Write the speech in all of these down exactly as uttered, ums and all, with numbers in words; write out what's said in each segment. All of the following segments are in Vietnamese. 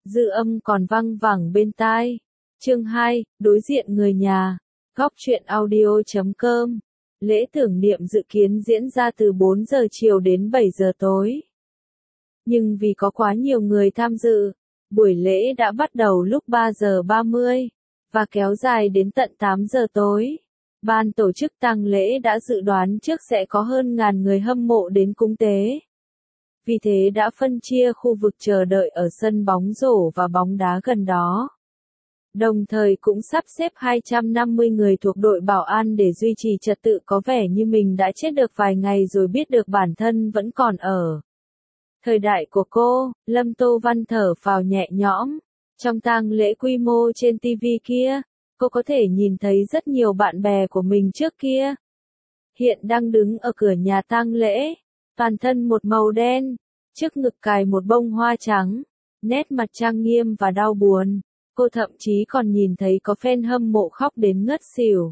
dư âm còn văng vẳng bên tai. Chương hai, đối diện người nhà. Góc truyện audio chấm com. Lễ tưởng niệm dự kiến diễn ra từ bốn giờ chiều đến bảy giờ tối. Nhưng vì có quá nhiều người tham dự, buổi lễ đã bắt đầu lúc ba giờ ba mươi, và kéo dài đến tận tám giờ tối. Ban tổ chức tang lễ đã dự đoán trước sẽ có hơn ngàn người hâm mộ đến cúng tế. Vì thế đã phân chia khu vực chờ đợi ở sân bóng rổ và bóng đá gần đó. Đồng thời cũng sắp xếp hai trăm năm mươi người thuộc đội bảo an để duy trì trật tự, có vẻ như mình đã chết được vài ngày rồi biết được bản thân vẫn còn ở thời đại của cô. Lâm Tô Văn thở phào nhẹ nhõm. Trong tang lễ quy mô trên ti vi kia, cô có thể nhìn thấy rất nhiều bạn bè của mình trước kia. Hiện đang đứng ở cửa nhà tang lễ, toàn thân một màu đen, trước ngực cài một bông hoa trắng, nét mặt trang nghiêm và đau buồn. Cô thậm chí còn nhìn thấy có fan hâm mộ khóc đến ngất xỉu.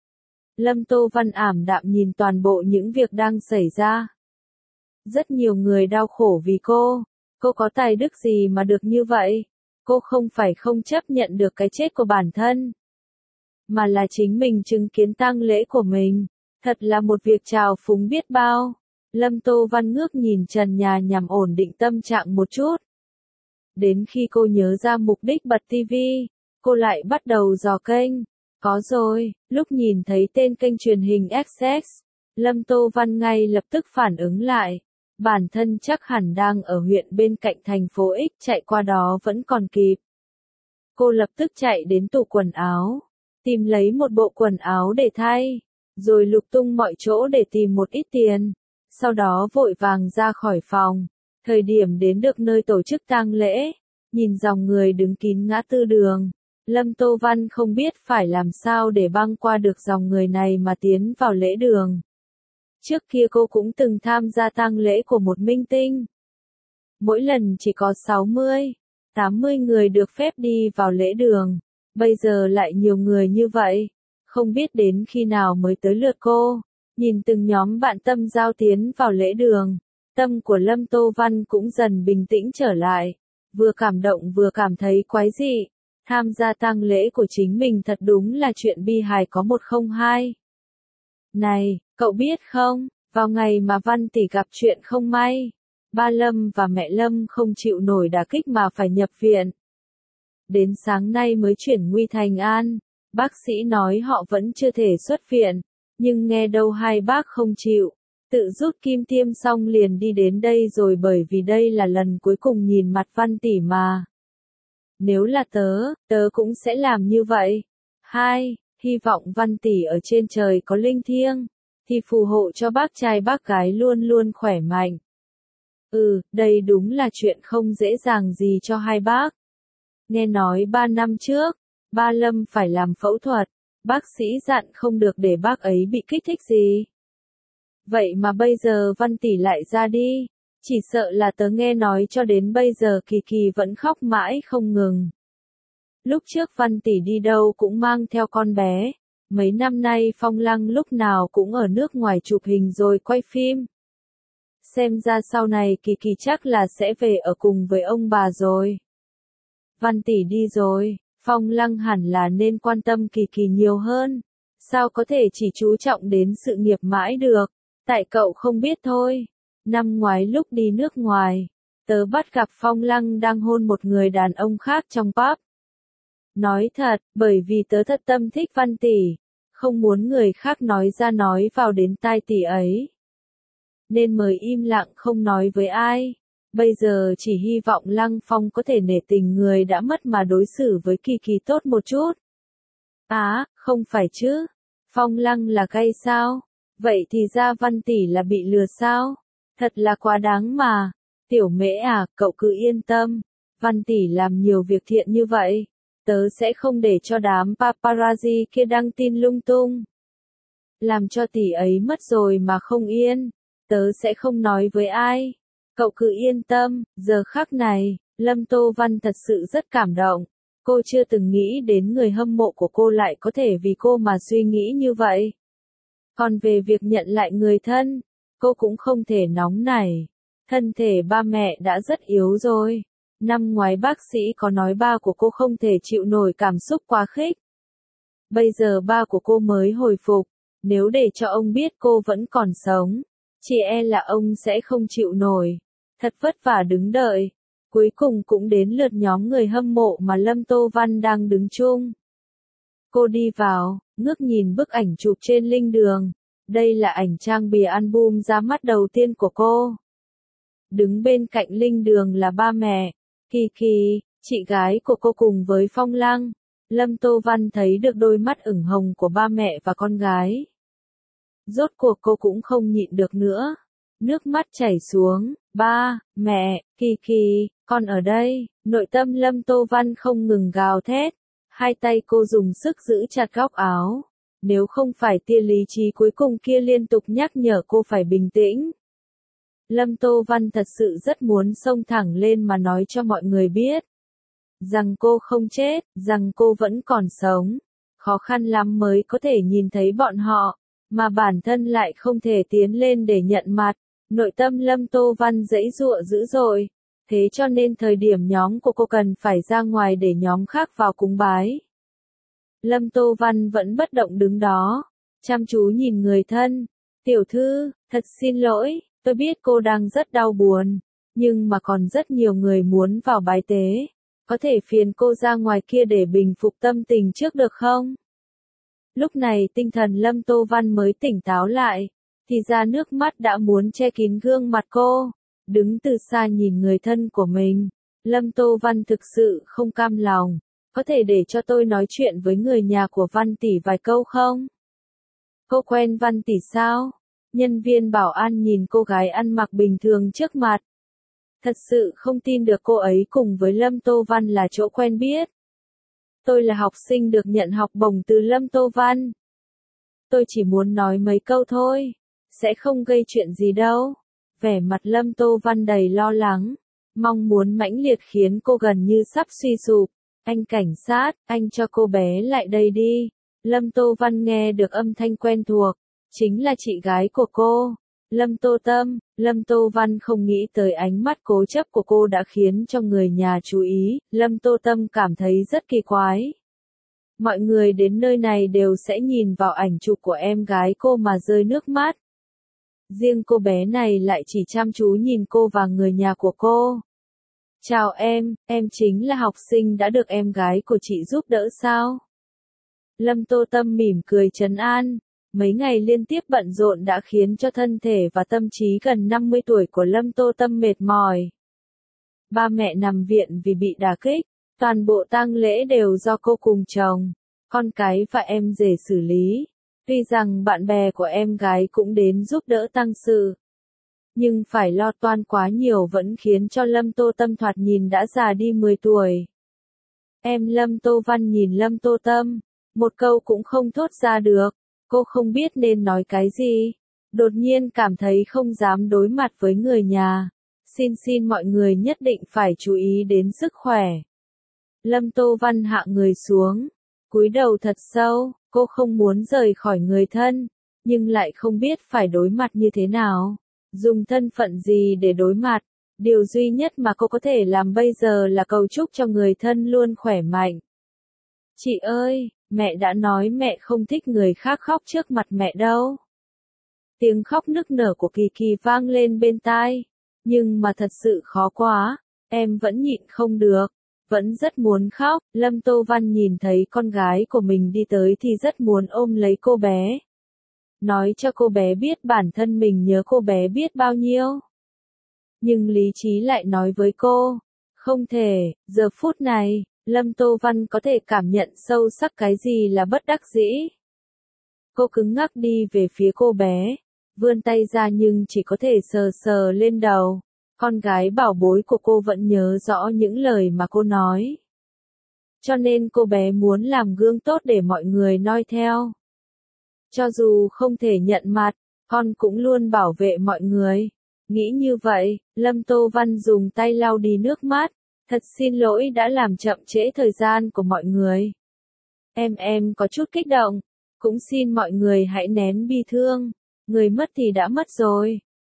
Lâm Tô Văn ảm đạm nhìn toàn bộ những việc đang xảy ra. Rất nhiều người đau khổ vì cô. Cô có tài đức gì mà được như vậy? Cô không phải không chấp nhận được cái chết của bản thân, mà là chính mình chứng kiến tang lễ của mình. Thật là một việc trào phúng biết bao. Lâm Tô Văn ngước nhìn trần nhà nhằm ổn định tâm trạng một chút. Đến khi cô nhớ ra mục đích bật ti vi, cô lại bắt đầu dò kênh. Có rồi, lúc nhìn thấy tên kênh truyền hình ích ích, Lâm Tô Văn ngay lập tức phản ứng lại. Bản thân chắc hẳn đang ở huyện bên cạnh thành phố X, chạy qua đó vẫn còn kịp. Cô lập tức chạy đến tủ quần áo, tìm lấy một bộ quần áo để thay, rồi lục tung mọi chỗ để tìm một ít tiền. Sau đó vội vàng ra khỏi phòng. Thời điểm đến được nơi tổ chức tang lễ, nhìn dòng người đứng kín ngã tư đường, Lâm Tô Văn không biết phải làm sao để băng qua được dòng người này mà tiến vào lễ đường. Trước kia cô cũng từng tham gia tang lễ của một minh tinh. Mỗi lần chỉ có sáu mươi, tám mươi người được phép đi vào lễ đường. Bây giờ lại nhiều người như vậy. Không biết đến khi nào mới tới lượt cô. Nhìn từng nhóm bạn tâm giao tiến vào lễ đường, tâm của Lâm Tô Văn cũng dần bình tĩnh trở lại. Vừa cảm động vừa cảm thấy quái dị. Tham gia tang lễ của chính mình thật đúng là chuyện bi hài có một không hai. Này, cậu biết không, vào ngày mà Văn tỷ gặp chuyện không may, ba Lâm và mẹ Lâm không chịu nổi đả kích mà phải nhập viện. Đến sáng nay mới chuyển nguy thành an, bác sĩ nói họ vẫn chưa thể xuất viện, nhưng nghe đâu hai bác không chịu, tự rút kim tiêm xong liền đi đến đây rồi, bởi vì đây là lần cuối cùng nhìn mặt Văn tỷ mà. Nếu là tớ, tớ cũng sẽ làm như vậy. Hai, hy vọng Văn tỷ ở trên trời có linh thiêng thì phù hộ cho bác trai bác gái luôn luôn khỏe mạnh. Ừ, đây đúng là chuyện không dễ dàng gì cho hai bác. Nghe nói ba năm trước, ba Lâm phải làm phẫu thuật, bác sĩ dặn không được để bác ấy bị kích thích gì. Vậy mà bây giờ Văn tỷ lại ra đi, chỉ sợ là tớ nghe nói cho đến bây giờ Kỳ Kỳ vẫn khóc mãi không ngừng. Lúc trước Văn tỷ đi đâu cũng mang theo con bé. Mấy năm nay Phong Lăng lúc nào cũng ở nước ngoài chụp hình rồi quay phim. Xem ra sau này Kỳ Kỳ chắc là sẽ về ở cùng với ông bà rồi. Văn tỷ đi rồi, Phong Lăng hẳn là nên quan tâm Kỳ Kỳ nhiều hơn. Sao có thể chỉ chú trọng đến sự nghiệp mãi được? Tại cậu không biết thôi. Năm ngoái lúc đi nước ngoài, tớ bắt gặp Phong Lăng đang hôn một người đàn ông khác trong pub. Nói thật, bởi vì tớ thật tâm thích Văn tỷ, không muốn người khác nói ra nói vào đến tai tỷ ấy, nên mới im lặng không nói với ai. Bây giờ chỉ hy vọng Lăng Phong có thể nể tình người đã mất mà đối xử với Kỳ Kỳ tốt một chút. Á, à, không phải chứ. Phong Lăng là gay sao? Vậy thì ra Văn tỷ là bị lừa sao? Thật là quá đáng mà. Tiểu Mễ à, cậu cứ yên tâm. Văn tỷ làm nhiều việc thiện như vậy, tớ sẽ không để cho đám paparazzi kia đăng tin lung tung, làm cho tỷ ấy mất rồi mà không yên. Tớ sẽ không nói với ai. Cậu cứ yên tâm. Giờ khắc này, Lâm Tô Văn thật sự rất cảm động. Cô chưa từng nghĩ đến người hâm mộ của cô lại có thể vì cô mà suy nghĩ như vậy. Còn về việc nhận lại người thân, cô cũng không thể nóng nảy. Thân thể ba mẹ đã rất yếu rồi, Năm ngoái bác sĩ có nói ba của cô không thể chịu nổi cảm xúc quá khích. Bây giờ ba của cô mới hồi phục, nếu để cho ông biết cô vẫn còn sống, chỉ e là ông sẽ không chịu nổi. Thật vất vả đứng đợi, cuối cùng cũng đến lượt nhóm người hâm mộ mà Lâm Tô Văn đang đứng chung. Cô đi vào, ngước nhìn bức ảnh chụp trên linh đường. Đây là ảnh trang bìa album ra mắt đầu tiên của cô. Đứng bên cạnh linh đường là ba mẹ, Kỳ Kỳ, chị gái của cô cùng với Phong Lăng. Lâm Tô Văn thấy được đôi mắt ửng hồng của ba mẹ và con gái. Rốt cuộc cô cũng không nhịn được nữa. Nước mắt chảy xuống, ba, mẹ, Kỳ Kỳ, con ở đây. Nội tâm Lâm Tô Văn không ngừng gào thét. Hai tay cô dùng sức giữ chặt góc áo. Nếu không phải tia lý trí cuối cùng kia liên tục nhắc nhở cô phải bình tĩnh. Lâm Tô Văn thật sự rất muốn xông thẳng lên mà nói cho mọi người biết. Rằng cô không chết, rằng cô vẫn còn sống. Khó khăn lắm mới có thể nhìn thấy bọn họ, mà bản thân lại không thể tiến lên để nhận mặt. Nội tâm Lâm Tô Văn giãy giụa dữ dội. Thế cho nên thời điểm nhóm của cô cần phải ra ngoài để nhóm khác vào cúng bái. Lâm Tô Văn vẫn bất động đứng đó, chăm chú nhìn người thân. Tiểu thư, thật xin lỗi, tôi biết cô đang rất đau buồn, nhưng mà còn rất nhiều người muốn vào bái tế. Có thể phiền cô ra ngoài kia để bình phục tâm tình trước được không? Lúc này tinh thần Lâm Tô Văn mới tỉnh táo lại, thì ra nước mắt đã muốn che kín gương mặt cô. Đứng từ xa nhìn người thân của mình, Lâm Tô Văn thực sự không cam lòng. Có thể để cho tôi nói chuyện với người nhà của Văn tỷ vài câu không? Cô quen Văn tỷ sao? Nhân viên bảo an nhìn cô gái ăn mặc bình thường trước mặt. Thật sự không tin được cô ấy cùng với Lâm Tô Văn là chỗ quen biết. Tôi là học sinh được nhận học bổng từ Lâm Tô Văn. Tôi chỉ muốn nói mấy câu thôi, sẽ không gây chuyện gì đâu. Vẻ mặt Lâm Tô Văn đầy lo lắng, mong muốn mãnh liệt khiến cô gần như sắp suy sụp. Anh cảnh sát, anh cho cô bé lại đây đi. Lâm Tô Văn nghe được âm thanh quen thuộc, chính là chị gái của cô, Lâm Tô Tâm. Lâm Tô Văn không nghĩ tới ánh mắt cố chấp của cô đã khiến cho người nhà chú ý. Lâm Tô Tâm cảm thấy rất kỳ quái. Mọi người đến nơi này đều sẽ nhìn vào ảnh chụp của em gái cô mà rơi nước mắt. Riêng cô bé này lại chỉ chăm chú nhìn cô và người nhà của cô. Chào em, em chính là học sinh đã được em gái của chị giúp đỡ sao? Lâm Tô Tâm mỉm cười trấn an. Mấy ngày liên tiếp bận rộn đã khiến cho thân thể và tâm trí gần năm mươi tuổi của Lâm Tô Tâm mệt mỏi. Ba mẹ nằm viện vì bị đả kích, toàn bộ tang lễ đều do cô cùng chồng, con cái và em rể xử lý. Tuy rằng bạn bè của em gái cũng đến giúp đỡ tang sự, nhưng phải lo toan quá nhiều vẫn khiến cho Lâm Tô Tâm thoạt nhìn đã già đi mười tuổi. Em Lâm Tô Văn nhìn Lâm Tô Tâm, một câu cũng không thốt ra được. Cô không biết nên nói cái gì. Đột nhiên cảm thấy không dám đối mặt với người nhà. Xin xin mọi người nhất định phải chú ý đến sức khỏe. Lâm Tô Văn hạ người xuống, cúi đầu thật sâu. Cô không muốn rời khỏi người thân, nhưng lại không biết phải đối mặt như thế nào. Dùng thân phận gì để đối mặt. Điều duy nhất mà cô có thể làm bây giờ là cầu chúc cho người thân luôn khỏe mạnh. Chị ơi, mẹ đã nói mẹ không thích người khác khóc trước mặt mẹ đâu. Tiếng khóc nức nở của Kỳ Kỳ vang lên bên tai. Nhưng mà thật sự khó quá, em vẫn nhịn không được, vẫn rất muốn khóc. Lâm Tô Văn nhìn thấy con gái của mình đi tới thì rất muốn ôm lấy cô bé. Nói cho cô bé biết bản thân mình nhớ cô bé biết bao nhiêu. Nhưng lý trí lại nói với cô, không thể. Giờ phút này, Lâm Tô Văn có thể cảm nhận sâu sắc cái gì là bất đắc dĩ. Cô cứng ngắc đi về phía cô bé, vươn tay ra nhưng chỉ có thể sờ sờ lên đầu. Con gái bảo bối của cô vẫn nhớ rõ những lời mà cô nói. Cho nên cô bé muốn làm gương tốt để mọi người noi theo. Cho dù không thể nhận mặt, con cũng luôn bảo vệ mọi người. Nghĩ như vậy, Lâm Tô Văn dùng tay lau đi nước mắt. Thật xin lỗi đã làm chậm trễ thời gian của mọi người. Em em có chút kích động. Cũng xin mọi người hãy nén bi thương. Người mất thì đã mất rồi.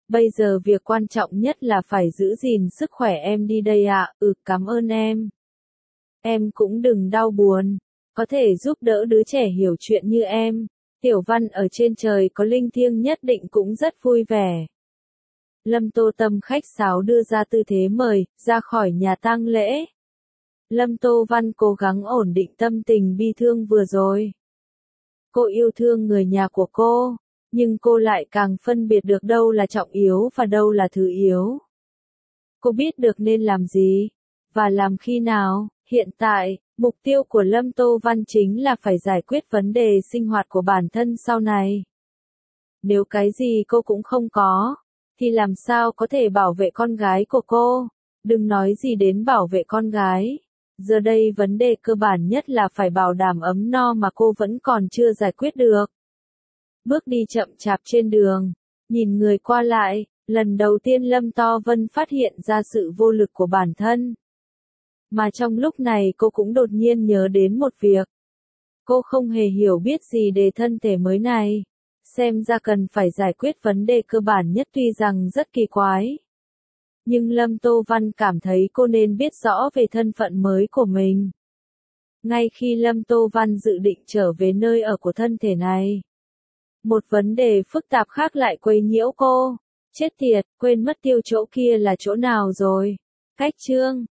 Bây giờ việc quan trọng nhất là phải giữ gìn sức khỏe em đi đây ạ. Ừ, cảm ơn em. Em cũng đừng đau buồn. Có thể giúp đỡ đứa trẻ hiểu chuyện như em. Tiểu Văn ở trên trời có linh thiêng nhất định cũng rất vui vẻ. Lâm Tô Tâm khách sáo đưa ra tư thế mời, ra khỏi nhà tang lễ. Lâm Tô Văn cố gắng ổn định tâm tình bi thương vừa rồi. Cô yêu thương người nhà của cô, nhưng cô lại càng phân biệt được đâu là trọng yếu và đâu là thứ yếu. Cô biết được nên làm gì, và làm khi nào. Hiện tại, mục tiêu của Lâm Tô Văn chính là phải giải quyết vấn đề sinh hoạt của bản thân sau này. Nếu cái gì cô cũng không có, thì làm sao có thể bảo vệ con gái của cô? Đừng nói gì đến bảo vệ con gái. Giờ đây vấn đề cơ bản nhất là phải bảo đảm ấm no mà cô vẫn còn chưa giải quyết được. Bước đi chậm chạp trên đường, nhìn người qua lại, lần đầu tiên Lâm To Vân phát hiện ra sự vô lực của bản thân. Mà trong lúc này cô cũng đột nhiên nhớ đến một việc. Cô không hề hiểu biết gì về thân thể mới này. Xem ra cần phải giải quyết vấn đề cơ bản nhất tuy rằng rất kỳ quái. Nhưng Lâm Tô Văn cảm thấy cô nên biết rõ về thân phận mới của mình. Ngay khi Lâm Tô Văn dự định trở về nơi ở của thân thể này, một vấn đề phức tạp khác lại quấy nhiễu cô. Chết tiệt, quên mất tiêu chỗ kia là chỗ nào rồi. Cách chương